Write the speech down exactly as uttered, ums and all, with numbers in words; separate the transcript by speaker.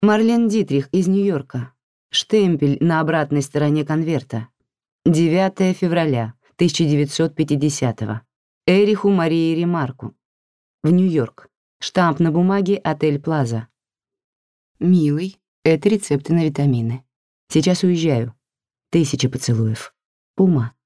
Speaker 1: Марлен Дитрих из Нью-Йорка. Штемпель на обратной стороне конверта. девятое февраля тысяча девятьсот пятидесятого. Эриху Марии Ремарку. В Нью-Йорк. Штамп на бумаге «Отель Плаза». «Милый, это рецепты на витамины. Сейчас уезжаю. Тысяча поцелуев. Пума».